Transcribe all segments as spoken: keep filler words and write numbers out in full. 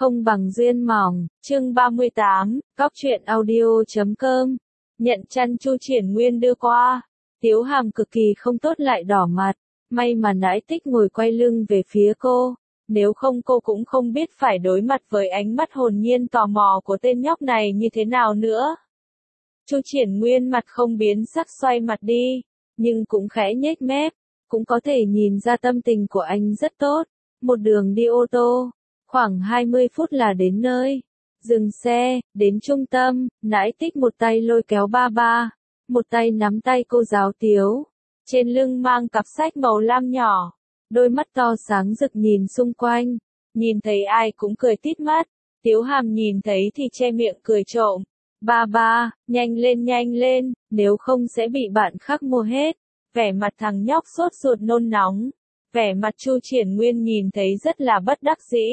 Không bằng duyên mỏng, chương ba mươi tám, cóc truyện audio chấm com. Nhận chăn Chu Triển Nguyên đưa qua. Tiếu Hàm cực kỳ không tốt lại đỏ mặt. May mà Nãi Tích ngồi quay lưng về phía cô. Nếu không cô cũng không biết phải đối mặt với ánh mắt hồn nhiên tò mò của tên nhóc này như thế nào nữa. Chu Triển Nguyên mặt không biến sắc xoay mặt đi. Nhưng cũng khẽ nhếch mép. Cũng có thể nhìn ra tâm tình của anh rất tốt. Một đường đi ô tô. Khoảng hai mươi phút là đến nơi. Dừng xe, đến trung tâm, Nãi Tích một tay lôi kéo ba ba, một tay nắm tay cô giáo Tiếu. Trên lưng mang cặp sách màu lam nhỏ, đôi mắt to sáng rực nhìn xung quanh. Nhìn thấy ai cũng cười tít mắt. Tiếu Hàm nhìn thấy thì che miệng cười trộm. Ba ba, nhanh lên nhanh lên, nếu không sẽ bị bạn khác mua hết. Vẻ mặt thằng nhóc sốt ruột nôn nóng. Vẻ mặt Chu Triển Nguyên nhìn thấy rất là bất đắc dĩ.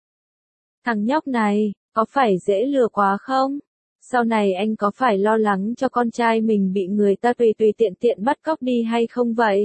Thằng nhóc này, có phải dễ lừa quá không? Sau này anh có phải lo lắng cho con trai mình bị người ta tùy tùy tiện tiện bắt cóc đi hay không vậy?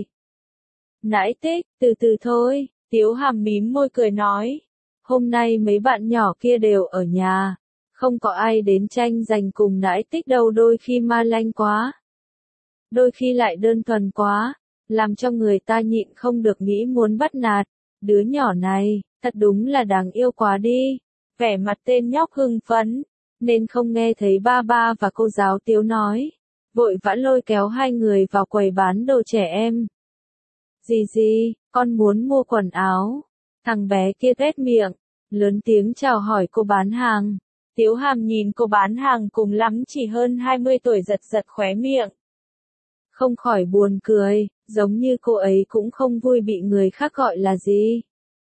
Nãi Tích, từ từ thôi, Tiếu Hàm mím môi cười nói. Hôm nay mấy bạn nhỏ kia đều ở nhà. Không có ai đến tranh giành cùng Nãi Tích đâu, đôi khi ma lanh quá. Đôi khi lại đơn thuần quá. Làm cho người ta nhịn không được nghĩ muốn bắt nạt. Đứa nhỏ này, thật đúng là đáng yêu quá đi. Vẻ mặt tên nhóc hưng phấn, nên không nghe thấy ba ba và cô giáo Tiếu nói. Vội vã lôi kéo hai người vào quầy bán đồ trẻ em. Gì gì, con muốn mua quần áo. Thằng bé kia tuét miệng, lớn tiếng chào hỏi cô bán hàng. Tiếu Hàm nhìn cô bán hàng cùng lắm chỉ hơn hai mươi tuổi giật giật khóe miệng. Không khỏi buồn cười, giống như cô ấy cũng không vui bị người khác gọi là gì.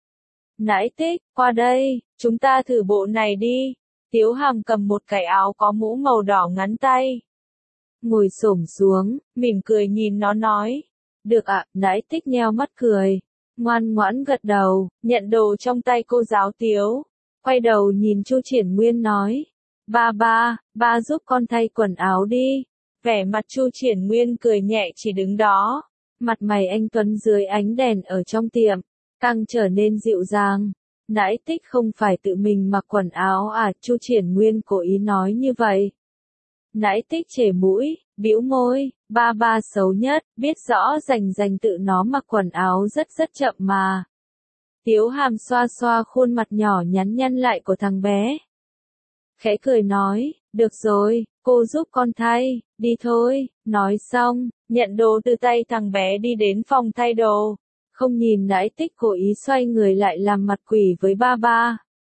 Nãi Tích, qua đây, chúng ta thử bộ này đi. Tiếu Hàm cầm một cái áo có mũ màu đỏ ngắn tay. Ngồi xổm xuống, mỉm cười nhìn nó nói. Được ạ, Nãi Tích nheo mắt cười. Ngoan ngoãn gật đầu, nhận đồ trong tay cô giáo Tiếu. Quay đầu nhìn Chu Triển Nguyên nói. Ba ba, ba giúp con thay quần áo đi. Vẻ mặt Chu Triển Nguyên cười nhẹ chỉ đứng đó. Mặt mày anh tuấn dưới ánh đèn ở trong tiệm. Càng trở nên dịu dàng. Nãi Tích không phải tự mình mặc quần áo à, Chu Triển Nguyên cố ý nói như vậy. Nãi Tích chề mũi, bĩu môi, ba ba xấu nhất, biết rõ rành rành tự nó mặc quần áo rất rất chậm mà. Tiếu Hàm xoa xoa khuôn mặt nhỏ nhắn nhăn lại của thằng bé. Khẽ cười nói, được rồi, cô giúp con thay, đi thôi, nói xong, nhận đồ từ tay thằng bé đi đến phòng thay đồ. Không nhìn Nãi Tích cố ý xoay người lại làm mặt quỷ với ba ba.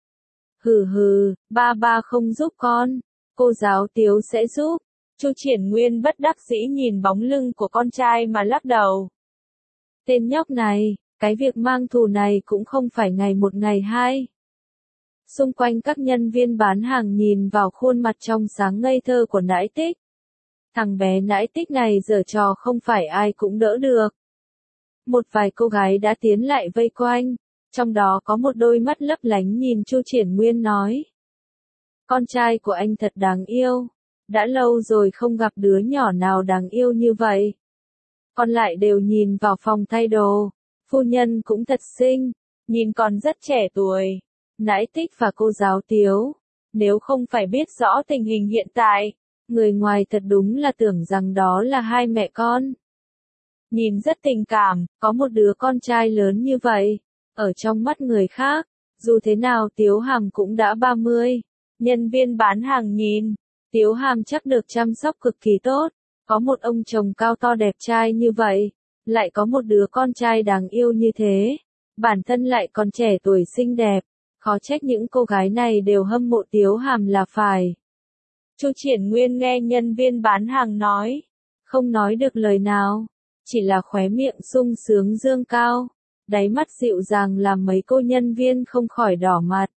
Hừ hừ, ba ba không giúp con, cô giáo Tiếu sẽ giúp. Chu Triển Nguyên bất đắc dĩ nhìn bóng lưng của con trai mà lắc đầu. Tên nhóc này, cái việc mang thù này cũng không phải ngày một ngày hai. Xung quanh các nhân viên bán hàng nhìn vào khuôn mặt trong sáng ngây thơ của Nãi Tích. Thằng bé Nãi Tích này giở trò không phải ai cũng đỡ được. Một vài cô gái đã tiến lại vây quanh, trong đó có một đôi mắt lấp lánh nhìn Chu Triển Nguyên nói. Con trai của anh thật đáng yêu, đã lâu rồi không gặp đứa nhỏ nào đáng yêu như vậy. Còn lại đều nhìn vào phòng thay đồ, phu nhân cũng thật xinh, nhìn còn rất trẻ tuổi. Nãi Tích và cô giáo Tiếu, nếu không phải biết rõ tình hình hiện tại, người ngoài thật đúng là tưởng rằng đó là hai mẹ con. Nhìn rất tình cảm, có một đứa con trai lớn như vậy. Ở trong mắt người khác, dù thế nào Tiếu Hàm cũng đã ba mươi. Nhân viên bán hàng nhìn, Tiếu Hàm chắc được chăm sóc cực kỳ tốt. Có một ông chồng cao to đẹp trai như vậy, lại có một đứa con trai đáng yêu như thế. Bản thân lại còn trẻ tuổi xinh đẹp, khó trách những cô gái này đều hâm mộ Tiếu Hàm là phải. Chu Triển Nguyên nghe nhân viên bán hàng nói, không nói được lời nào. Chỉ là khóe miệng sung sướng dương cao, đáy mắt dịu dàng làm mấy cô nhân viên không khỏi đỏ mặt.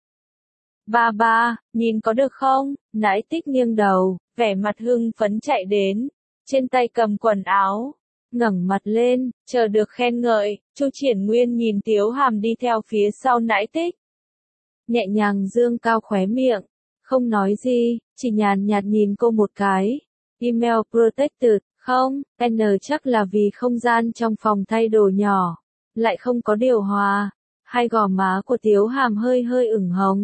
Ba ba, nhìn có được không? Nãi Tích nghiêng đầu, vẻ mặt hưng phấn chạy đến, trên tay cầm quần áo, ngẩng mặt lên, chờ được khen ngợi. Chu Triển Nguyên nhìn Tiếu Hàm đi theo phía sau Nãi Tích. Nhẹ nhàng dương cao khóe miệng, không nói gì, chỉ nhàn nhạt nhìn cô một cái. Email protected. Không, N chắc là vì không gian trong phòng thay đồ nhỏ, lại không có điều hòa. Hai gò má của Tiếu Hàm hơi hơi ửng hồng.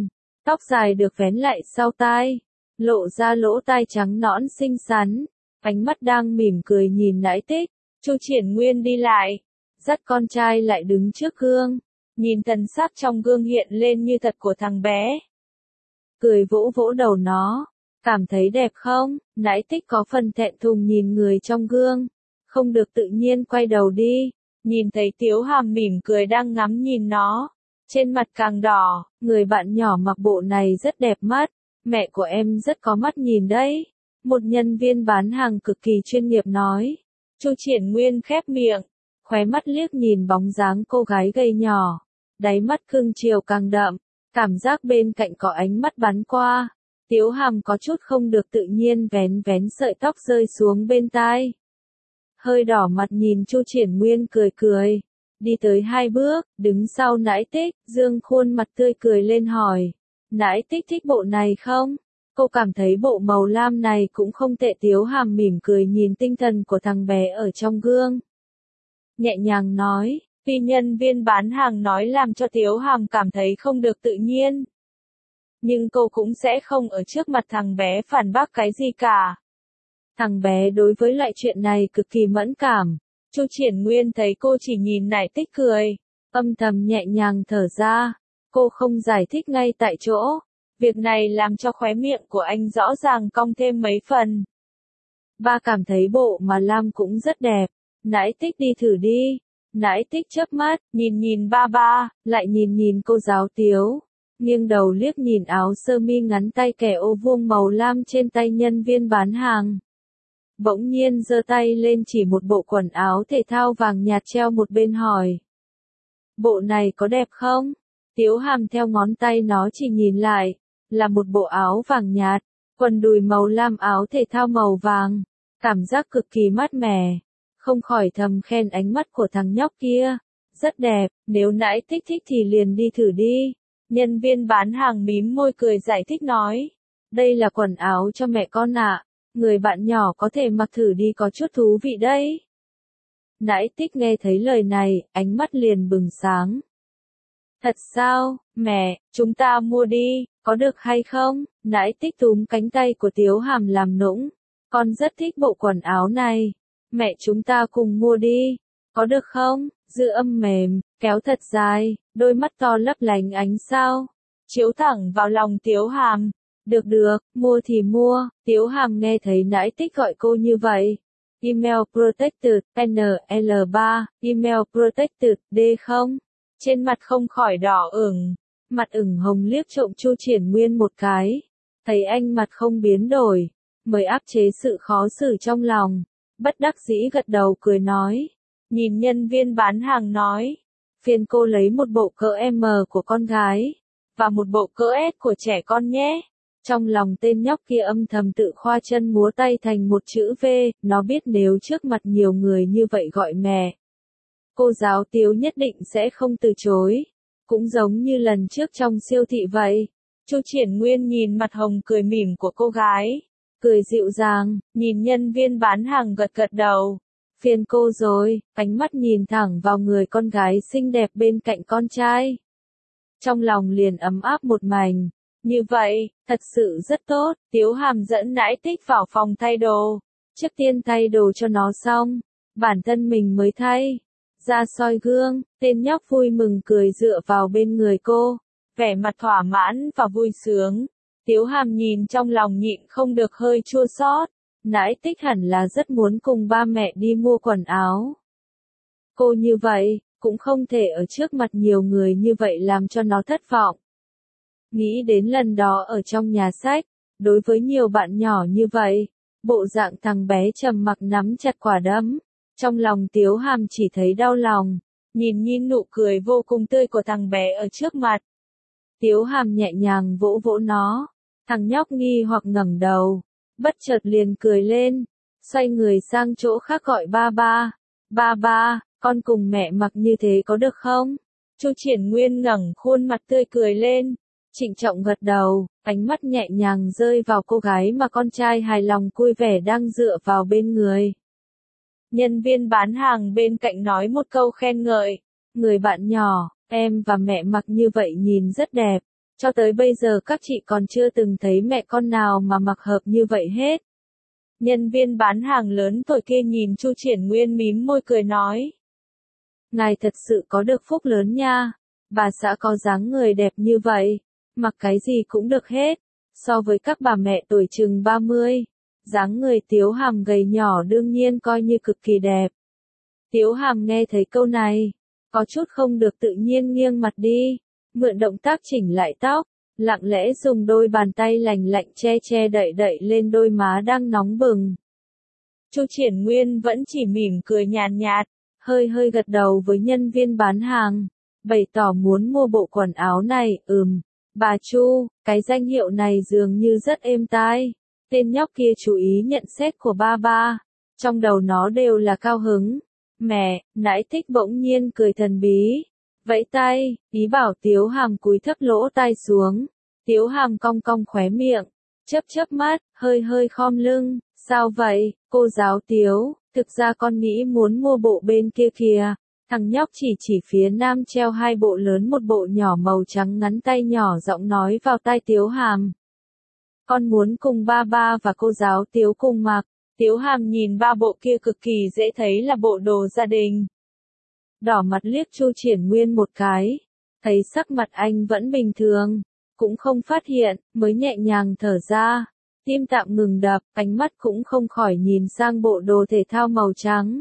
tóc dài được vén lại sau tai, lộ ra lỗ tai trắng nõn xinh xắn, ánh mắt đang mỉm cười nhìn Nãi Tích. Chu Triển Nguyên đi lại, dắt con trai lại đứng trước gương, nhìn thần sắc trong gương hiện lên như thật của thằng bé. Cười vỗ vỗ đầu nó, cảm thấy đẹp không? Nãi Tích có phần thẹn thùng nhìn người trong gương, không được tự nhiên quay đầu đi, nhìn thấy Tiếu Hàm mỉm cười đang ngắm nhìn nó, trên mặt càng đỏ, người bạn nhỏ mặc bộ này rất đẹp mắt, mẹ của em rất có mắt nhìn đấy. Một nhân viên bán hàng cực kỳ chuyên nghiệp nói. Chu Triển Nguyên khép miệng, khóe mắt liếc nhìn bóng dáng cô gái gầy nhỏ, đáy mắt cưng chiều càng đậm, cảm giác bên cạnh có ánh mắt bắn qua. Tiếu Hàm có chút không được tự nhiên vén vén sợi tóc rơi xuống bên tai. Hơi đỏ mặt nhìn Chu Triển Nguyên cười cười, đi tới hai bước, đứng sau Nãi Tích, dương khuôn mặt tươi cười lên hỏi. Nãi Tích thích bộ này không? Cô cảm thấy bộ màu lam này cũng không tệ. Tiếu Hàm mỉm cười nhìn tinh thần của thằng bé ở trong gương. Nhẹ nhàng nói, vì nhân viên bán hàng nói làm cho Tiếu Hàm cảm thấy không được tự nhiên. Nhưng cô cũng sẽ không ở trước mặt thằng bé phản bác cái gì cả. Thằng bé đối với loại chuyện này cực kỳ mẫn cảm. Chu Triển Nguyên thấy cô chỉ nhìn Nãi Tích cười, âm thầm nhẹ nhàng thở ra. Cô không giải thích ngay tại chỗ. Việc này làm cho khóe miệng của anh rõ ràng cong thêm mấy phần. Ba cảm thấy bộ mà lam cũng rất đẹp. Nãi Tích đi thử đi. Nãi Tích chớp mắt, nhìn nhìn ba ba, lại nhìn nhìn cô giáo Tiếu. Nghiêng đầu liếc nhìn áo sơ mi ngắn tay kẻ ô vuông màu lam trên tay nhân viên bán hàng. Bỗng nhiên giơ tay lên chỉ một bộ quần áo thể thao vàng nhạt treo một bên hỏi. Bộ này có đẹp không? Tiếu Hàm theo ngón tay nó chỉ nhìn lại, là một bộ áo vàng nhạt, quần đùi màu lam áo thể thao màu vàng, cảm giác cực kỳ mát mẻ, không khỏi thầm khen ánh mắt của thằng nhóc kia, rất đẹp, nếu Nãi Tích thích thì liền đi thử đi. Nhân viên bán hàng mím môi cười giải thích nói, đây là quần áo cho mẹ con ạ, người bạn nhỏ có thể mặc thử đi có chút thú vị đấy. Nãi Tích nghe thấy lời này, ánh mắt liền bừng sáng. Thật sao, mẹ, chúng ta mua đi, có được hay không? Nãi Tích túm cánh tay của Tiếu Hàm làm nũng. Con rất thích bộ quần áo này. Mẹ chúng ta cùng mua đi, có được không? Dư âm mềm, kéo thật dài, đôi mắt to lấp lánh ánh sao. Chiếu thẳng vào lòng Tiếu Hàm. Được được, mua thì mua. Tiếu Hàm nghe thấy Nãi Tích gọi cô như vậy. Email Protected, N L ba, Email Protected, D không? Trên mặt không khỏi đỏ ửng, mặt ửng hồng liếc trộm Chu Triển Nguyên một cái, thấy anh mặt không biến đổi, mới áp chế sự khó xử trong lòng, bất đắc dĩ gật đầu cười nói, nhìn nhân viên bán hàng nói, phiền cô lấy một bộ cỡ M của con gái, và một bộ cỡ S của trẻ con nhé. Trong lòng tên nhóc kia âm thầm tự khoa chân múa tay thành một chữ V, nó biết nếu trước mặt nhiều người như vậy gọi mẹ, cô giáo Tiếu nhất định sẽ không từ chối. Cũng giống như lần trước trong siêu thị vậy. Chu Triển Nguyên nhìn mặt hồng cười mỉm của cô gái. Cười dịu dàng, nhìn nhân viên bán hàng gật gật đầu. Phiền cô rồi, ánh mắt nhìn thẳng vào người con gái xinh đẹp bên cạnh con trai. Trong lòng liền ấm áp một mảnh. Như vậy, thật sự rất tốt. Tiếu Hàm dẫn Nãi Tích vào phòng thay đồ. Trước tiên thay đồ cho nó xong, bản thân mình mới thay. Ra soi gương, tên nhóc vui mừng cười dựa vào bên người cô, vẻ mặt thỏa mãn và vui sướng. Tiếu Hàm nhìn trong lòng nhịn không được hơi chua xót. Nãi Tích hẳn là rất muốn cùng ba mẹ đi mua quần áo. Cô như vậy, cũng không thể ở trước mặt nhiều người như vậy làm cho nó thất vọng. Nghĩ đến lần đó ở trong nhà sách, đối với nhiều bạn nhỏ như vậy, bộ dạng thằng bé trầm mặc nắm chặt quả đấm. Trong lòng Tiếu Hàm chỉ thấy đau lòng, nhìn nhìn nụ cười vô cùng tươi của thằng bé ở trước mặt. Tiếu Hàm nhẹ nhàng vỗ vỗ nó, thằng nhóc nghi hoặc ngẩng đầu, bất chợt liền cười lên, xoay người sang chỗ khác gọi ba ba, ba ba, con cùng mẹ mặc như thế có được không? Chu Triển Nguyên ngẩng khuôn mặt tươi cười lên, trịnh trọng gật đầu, ánh mắt nhẹ nhàng rơi vào cô gái mà con trai hài lòng vui vẻ đang dựa vào bên người. Nhân viên bán hàng bên cạnh nói một câu khen ngợi, người bạn nhỏ, em và mẹ mặc như vậy nhìn rất đẹp, Cho tới bây giờ các chị còn chưa từng thấy mẹ con nào mà mặc hợp như vậy hết. Nhân viên bán hàng lớn tuổi kia nhìn Chu Triển Nguyên mím môi cười nói. Ngài thật sự có được phúc lớn nha, bà xã có dáng người đẹp như vậy, mặc cái gì cũng được hết, so với các bà mẹ tuổi chừng ba mươi, dáng người Tiếu Hàm gầy nhỏ đương nhiên coi như cực kỳ đẹp. Tiếu Hàm nghe thấy câu này, có chút không được tự nhiên nghiêng mặt đi, mượn động tác chỉnh lại tóc, lặng lẽ dùng đôi bàn tay lành lạnh che che đậy đậy lên đôi má đang nóng bừng. Chu Triển Nguyên vẫn chỉ mỉm cười nhàn nhạt, hơi hơi gật đầu với nhân viên bán hàng, bày tỏ muốn mua bộ quần áo này. Ừm, bà Chu, cái danh hiệu này dường như rất êm tai. Tên nhóc kia chú ý nhận xét của ba ba, trong đầu nó đều là cao hứng. Mẹ, nãi Tích bỗng nhiên cười thần bí, vẫy tay, ý bảo Tiếu Hàm cúi thấp lỗ tai xuống. Tiếu Hàm cong cong khóe miệng, chớp chớp mắt, hơi hơi khom lưng. Sao vậy, cô giáo Tiếu, thực ra con nghĩ muốn mua bộ bên kia kìa. Thằng nhóc chỉ chỉ phía nam treo hai bộ lớn một bộ nhỏ màu trắng ngắn tay nhỏ giọng nói vào tai Tiếu Hàm. Con muốn cùng ba ba và cô giáo Tiếu cùng mặc. Tiếu Hàm nhìn ba bộ kia cực kỳ dễ thấy là bộ đồ gia đình. Đỏ mặt liếc Chu Triển Nguyên một cái, thấy sắc mặt anh vẫn bình thường, cũng không phát hiện, mới nhẹ nhàng thở ra. Tim tạm ngừng đập, ánh mắt cũng không khỏi nhìn sang bộ đồ thể thao màu trắng.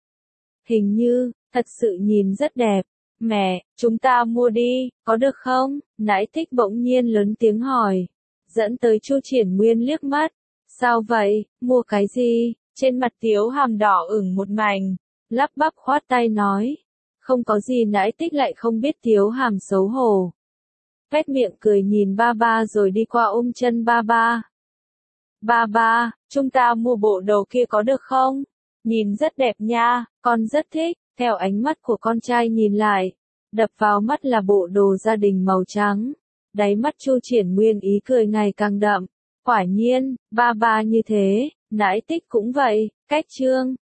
Hình như, thật sự nhìn rất đẹp. Mẹ, chúng ta mua đi, có được không? Nãi Tích bỗng nhiên lớn tiếng hỏi, dẫn tới Chu Triển Nguyên liếc mắt. Sao vậy, mua cái gì? Trên mặt Tiếu Hàm đỏ ửng một mảnh, lắp bắp khoát tay nói. Không có gì. Nãi Tích lại không biết Tiếu Hàm xấu hổ. Phét miệng cười nhìn ba ba rồi đi qua ôm chân ba ba. Ba ba, chúng ta mua bộ đồ kia có được không? Nhìn rất đẹp nha, con rất thích. Theo ánh mắt của con trai nhìn lại, đập vào mắt là bộ đồ gia đình màu trắng. Đáy mắt Chu Triển Nguyên ý cười ngày càng đậm. Quả nhiên, ba ba như thế, Nãi Tích cũng vậy. Cách chương